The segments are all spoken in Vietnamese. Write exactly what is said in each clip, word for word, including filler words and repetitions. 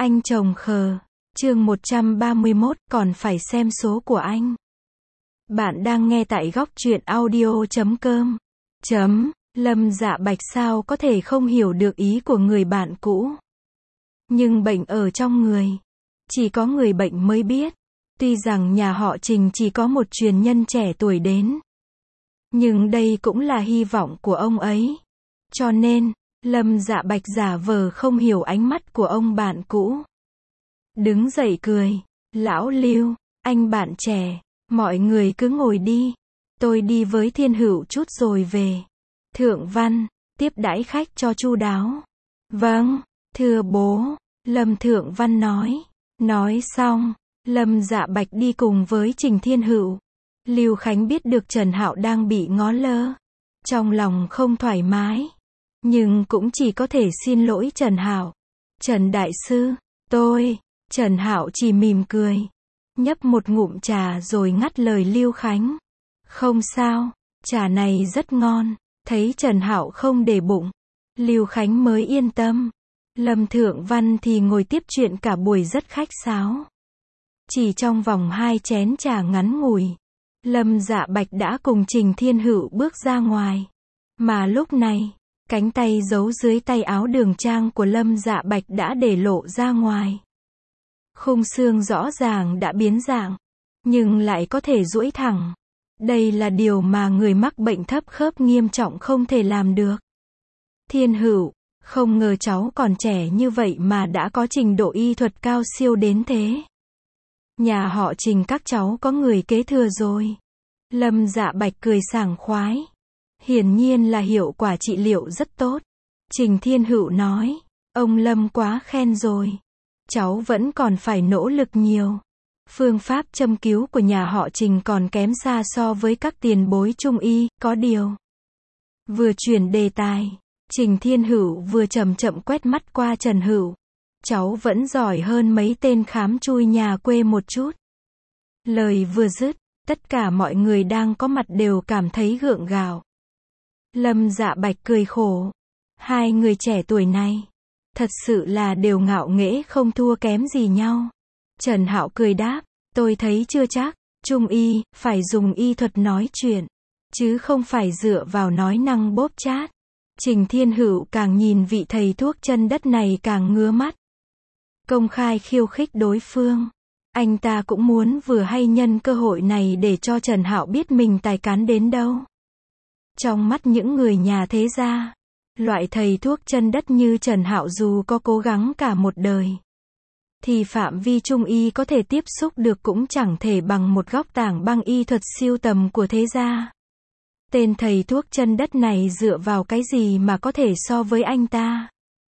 Anh chồng khờ. Chương một trăm ba mươi mốt, còn phải xem số của anh. Bạn đang nghe tại góc truyện audio chấm com. Chấm, Lâm Dạ Bạch sao có thể không hiểu được ý của người bạn cũ. Nhưng bệnh ở trong người. Chỉ có người bệnh mới biết. Tuy rằng nhà họ Trình chỉ có một truyền nhân trẻ tuổi đến. Nhưng đây cũng là hy vọng của ông ấy. Cho nên, Lâm Dạ Bạch giả vờ không hiểu ánh mắt của ông bạn cũ. Đứng dậy cười. Lão Lưu, anh bạn trẻ, mọi người cứ ngồi đi. Tôi đi với Thiên Hữu chút rồi về. Thượng Văn, tiếp đãi khách cho chu đáo. Vâng, thưa bố, Lâm Thượng Văn nói. Nói xong, Lâm Dạ Bạch đi cùng với Trình Thiên Hữu. Lưu Khánh biết được Trần Hạo đang bị ngó lơ. Trong lòng không thoải mái. Nhưng cũng chỉ có thể xin lỗi Trần Hạo. Trần Đại Sư, tôi... Trần Hạo chỉ mỉm cười. Nhấp một ngụm trà rồi ngắt lời Lưu Khánh. Không sao, trà này rất ngon. Thấy Trần Hạo không để bụng, Lưu Khánh mới yên tâm. Lâm Thượng Văn thì ngồi tiếp chuyện cả buổi rất khách sáo. Chỉ trong vòng hai chén trà ngắn ngủi, Lâm Dạ Bạch đã cùng Trình Thiên Hữu bước ra ngoài. Mà lúc này, cánh tay giấu dưới tay áo đường trang của Lâm Dạ Bạch đã để lộ ra ngoài. Khung xương rõ ràng đã biến dạng, nhưng lại có thể duỗi thẳng. Đây là điều mà người mắc bệnh thấp khớp nghiêm trọng không thể làm được. Thiên Hữu, không ngờ cháu còn trẻ như vậy mà đã có trình độ y thuật cao siêu đến thế. Nhà họ Trình các cháu có người kế thừa rồi. Lâm Dạ Bạch cười sảng khoái. Hiển nhiên là hiệu quả trị liệu rất tốt. Trình Thiên Hữu nói, ông Lâm quá khen rồi. Cháu vẫn còn phải nỗ lực nhiều. Phương pháp châm cứu của nhà họ Trình còn kém xa so với các tiền bối trung y, có điều. Vừa chuyển đề tài, Trình Thiên Hữu vừa chậm chậm quét mắt qua Trần Hữu. Cháu vẫn giỏi hơn mấy tên khám chui nhà quê một chút. Lời vừa dứt, tất cả mọi người đang có mặt đều cảm thấy gượng gạo. Lâm Dạ Bạch cười khổ. Hai người trẻ tuổi này, thật sự là đều ngạo nghễ không thua kém gì nhau. Trần Hạo cười đáp, tôi thấy chưa chắc, trung y, phải dùng y thuật nói chuyện, chứ không phải dựa vào nói năng bóp chát. Trình Thiên Hữu càng nhìn vị thầy thuốc chân đất này càng ngứa mắt. Công khai khiêu khích đối phương. Anh ta cũng muốn vừa hay nhân cơ hội này để cho Trần Hạo biết mình tài cán đến đâu. Trong mắt những người nhà thế gia, loại thầy thuốc chân đất như Trần Hạo dù có cố gắng cả một đời, thì phạm vi trung y có thể tiếp xúc được cũng chẳng thể bằng một góc tảng băng y thuật siêu tầm của thế gia. Tên thầy thuốc chân đất này dựa vào cái gì mà có thể so với anh ta?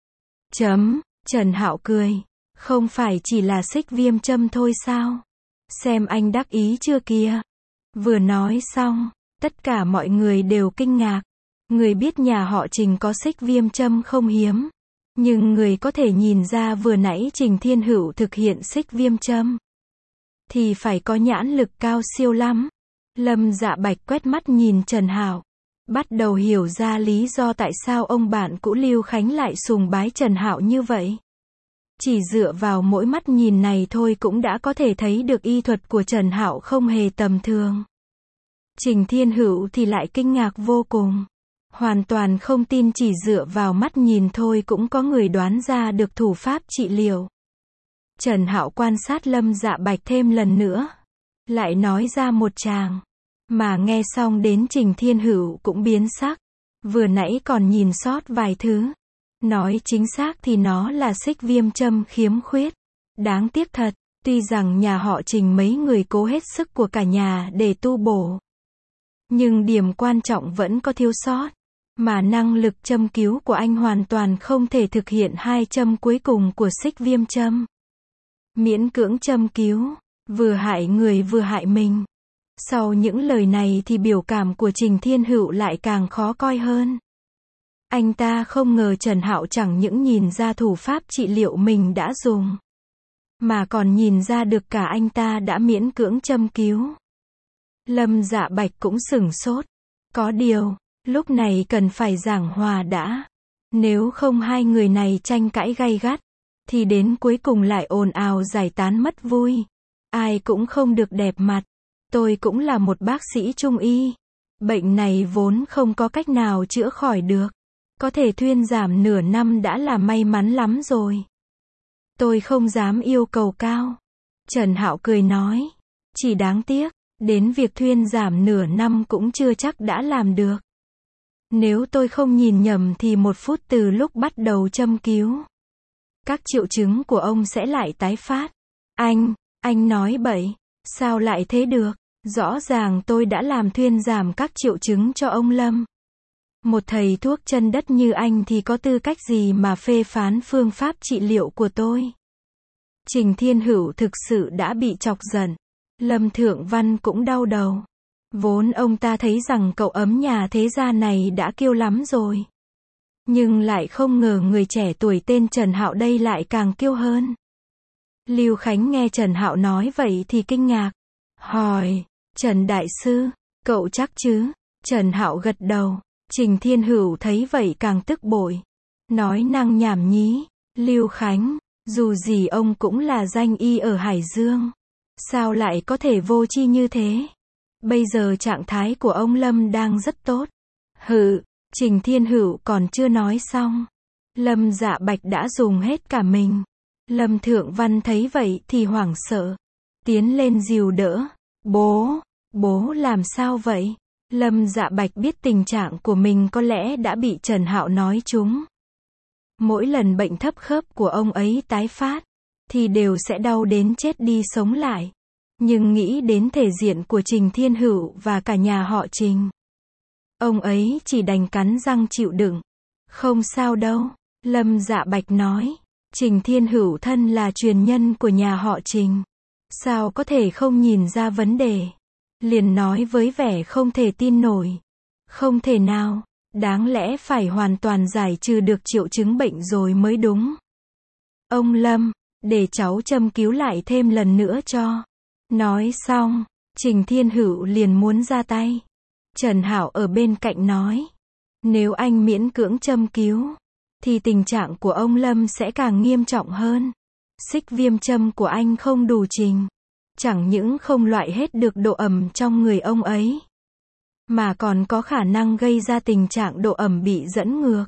Chấm, Trần Hạo cười. Không phải chỉ là xích viêm châm thôi sao? Xem anh đắc ý chưa kìa. Vừa nói xong, tất cả mọi người đều kinh ngạc. Người biết nhà họ Trình có xích viêm châm không hiếm. Nhưng người có thể nhìn ra vừa nãy Trình Thiên Hữu thực hiện xích viêm châm thì phải có nhãn lực cao siêu lắm. Lâm Dạ Bạch quét mắt nhìn Trần Hạo, bắt đầu hiểu ra lý do tại sao ông bạn cũ Lưu Khánh lại sùng bái Trần Hạo như vậy. Chỉ dựa vào mỗi mắt nhìn này thôi cũng đã có thể thấy được y thuật của Trần Hạo không hề tầm thường. Trình Thiên Hữu thì lại kinh ngạc vô cùng. Hoàn toàn không tin chỉ dựa vào mắt nhìn thôi cũng có người đoán ra được thủ pháp trị liệu. Trần Hạo quan sát Lâm Dạ Bạch thêm lần nữa. Lại nói ra một tràng. Mà nghe xong đến Trình Thiên Hữu cũng biến sắc. Vừa nãy còn nhìn sót vài thứ. Nói chính xác thì nó là xích viêm châm khiếm khuyết. Đáng tiếc thật, tuy rằng nhà họ Trình mấy người cố hết sức của cả nhà để tu bổ. Nhưng điểm quan trọng vẫn có thiếu sót. Mà năng lực châm cứu của anh hoàn toàn không thể thực hiện hai châm cuối cùng của xích viêm châm. Miễn cưỡng châm cứu, vừa hại người vừa hại mình. Sau những lời này thì biểu cảm của Trình Thiên Hữu lại càng khó coi hơn. Anh ta không ngờ Trần Hạo chẳng những nhìn ra thủ pháp trị liệu mình đã dùng, mà còn nhìn ra được cả anh ta đã miễn cưỡng châm cứu. Lâm Dạ Bạch cũng sửng sốt. Có điều, lúc này cần phải giảng hòa đã. Nếu không hai người này tranh cãi gay gắt, thì đến cuối cùng lại ồn ào giải tán mất vui. Ai cũng không được đẹp mặt. Tôi cũng là một bác sĩ trung y. Bệnh này vốn không có cách nào chữa khỏi được. Có thể thuyên giảm nửa năm đã là may mắn lắm rồi. Tôi không dám yêu cầu cao. Trần Hạo cười nói. Chỉ đáng tiếc, đến việc thuyên giảm nửa năm cũng chưa chắc đã làm được. Nếu tôi không nhìn nhầm thì một phút từ lúc bắt đầu châm cứu, các triệu chứng của ông sẽ lại tái phát. Anh, anh nói bậy. Sao lại thế được? Rõ ràng tôi đã làm thuyên giảm các triệu chứng cho ông Lâm. Một thầy thuốc chân đất như anh thì có tư cách gì mà phê phán phương pháp trị liệu của tôi? Trình Thiên Hữu thực sự đã bị chọc giận. Lâm Thượng Văn cũng đau đầu. Vốn ông ta thấy rằng cậu ấm nhà thế gia này đã kiêu lắm rồi. Nhưng lại không ngờ người trẻ tuổi tên Trần Hạo đây lại càng kiêu hơn. Lưu Khánh nghe Trần Hạo nói vậy thì kinh ngạc. Hỏi, Trần Đại Sư, cậu chắc chứ? Trần Hạo gật đầu. Trình Thiên Hữu thấy vậy càng tức bội. Nói năng nhảm nhí. Lưu Khánh, dù gì ông cũng là danh y ở Hải Dương. Sao lại có thể vô tri như thế? Bây giờ trạng thái của ông Lâm đang rất tốt. Hừ, Trình Thiên Hữu còn chưa nói xong. Lâm Dạ Bạch đã dùng hết cả mình. Lâm Thượng Văn thấy vậy thì hoảng sợ. Tiến lên dìu đỡ. Bố, bố làm sao vậy? Lâm Dạ Bạch biết tình trạng của mình có lẽ đã bị Trần Hạo nói trúng. Mỗi lần bệnh thấp khớp của ông ấy tái phát, thì đều sẽ đau đến chết đi sống lại. Nhưng nghĩ đến thể diện của Trình Thiên Hữu và cả nhà họ Trình, ông ấy chỉ đành cắn răng chịu đựng. Không sao đâu, Lâm Dạ Bạch nói. Trình Thiên Hữu thân là truyền nhân của nhà họ Trình. Sao có thể không nhìn ra vấn đề? Liền nói với vẻ không thể tin nổi. Không thể nào, đáng lẽ phải hoàn toàn giải trừ được triệu chứng bệnh rồi mới đúng. Ông Lâm, để cháu châm cứu lại thêm lần nữa cho. Nói xong, Trình Thiên Hữu liền muốn ra tay. Trần Hạo ở bên cạnh nói. Nếu anh miễn cưỡng châm cứu, thì tình trạng của ông Lâm sẽ càng nghiêm trọng hơn. Xích viêm châm của anh không đủ trình. Chẳng những không loại hết được độ ẩm trong người ông ấy, mà còn có khả năng gây ra tình trạng độ ẩm bị dẫn ngược.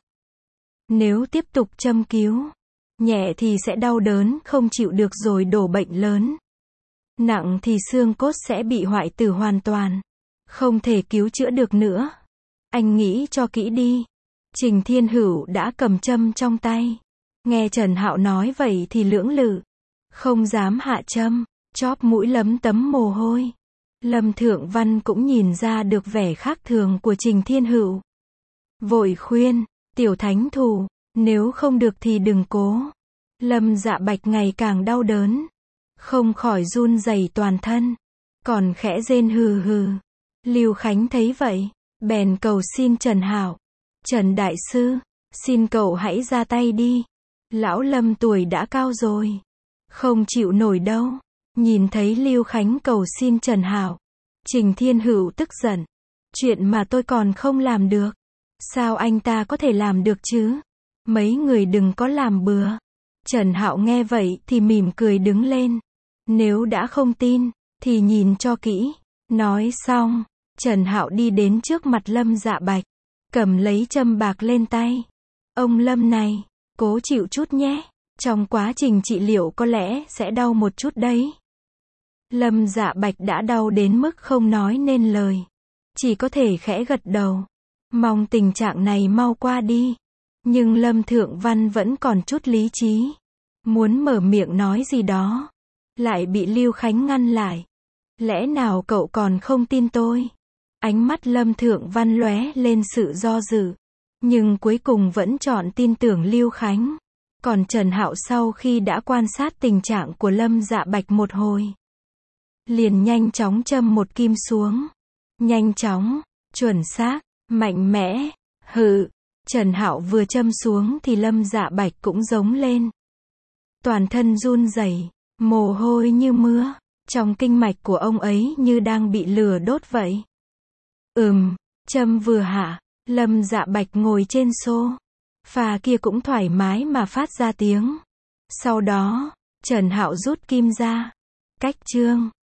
Nếu tiếp tục châm cứu, nhẹ thì sẽ đau đớn không chịu được rồi đổ bệnh lớn. Nặng thì xương cốt sẽ bị hoại tử hoàn toàn. Không thể cứu chữa được nữa. Anh nghĩ cho kỹ đi. Trình Thiên Hữu đã cầm châm trong tay. Nghe Trần Hạo nói vậy thì lưỡng lự. Không dám hạ châm. Chóp mũi lấm tấm mồ hôi. Lâm Thượng Văn cũng nhìn ra được vẻ khác thường của Trình Thiên Hữu. Vội khuyên, tiểu thánh thủ, nếu không được thì đừng cố. Lâm Dạ Bạch ngày càng đau đớn. Không khỏi run rẩy toàn thân. Còn khẽ rên hừ hừ. Lưu Khánh thấy vậy, bèn cầu xin Trần Hạo. Trần Đại Sư, xin cậu hãy ra tay đi. Lão Lâm tuổi đã cao rồi. Không chịu nổi đâu. Nhìn thấy Lưu Khánh cầu xin Trần Hạo, Trình Thiên Hữu tức giận. Chuyện mà tôi còn không làm được, sao anh ta có thể làm được chứ? Mấy người đừng có làm bừa. Trần Hạo nghe vậy thì mỉm cười đứng lên. Nếu đã không tin, thì nhìn cho kỹ. Nói xong, Trần Hạo đi đến trước mặt Lâm Dạ Bạch, cầm lấy châm bạc lên tay. Ông Lâm này, cố chịu chút nhé. Trong quá trình trị liệu có lẽ sẽ đau một chút đấy. Lâm Dạ Bạch đã đau đến mức không nói nên lời. Chỉ có thể khẽ gật đầu. Mong tình trạng này mau qua đi. Nhưng Lâm Thượng Văn vẫn còn chút lý trí. Muốn mở miệng nói gì đó. Lại bị Lưu Khánh ngăn lại. Lẽ nào cậu còn không tin tôi? Ánh mắt Lâm Thượng Văn lóe lên sự do dự. Nhưng cuối cùng vẫn chọn tin tưởng Lưu Khánh. Còn Trần Hạo sau khi đã quan sát tình trạng của Lâm Dạ Bạch một hồi, liền nhanh chóng châm một kim xuống. Nhanh chóng, chuẩn xác, mạnh mẽ. Hừ, Trần Hạo vừa châm xuống thì Lâm Dạ Bạch cũng giống lên. Toàn thân run rẩy, mồ hôi như mưa. Trong kinh mạch của ông ấy như đang bị lửa đốt vậy. Ừm, châm vừa hạ, Lâm Dạ Bạch ngồi trên xô phà kia cũng thoải mái mà phát ra tiếng. Sau đó, Trần Hạo rút kim ra. Cách chương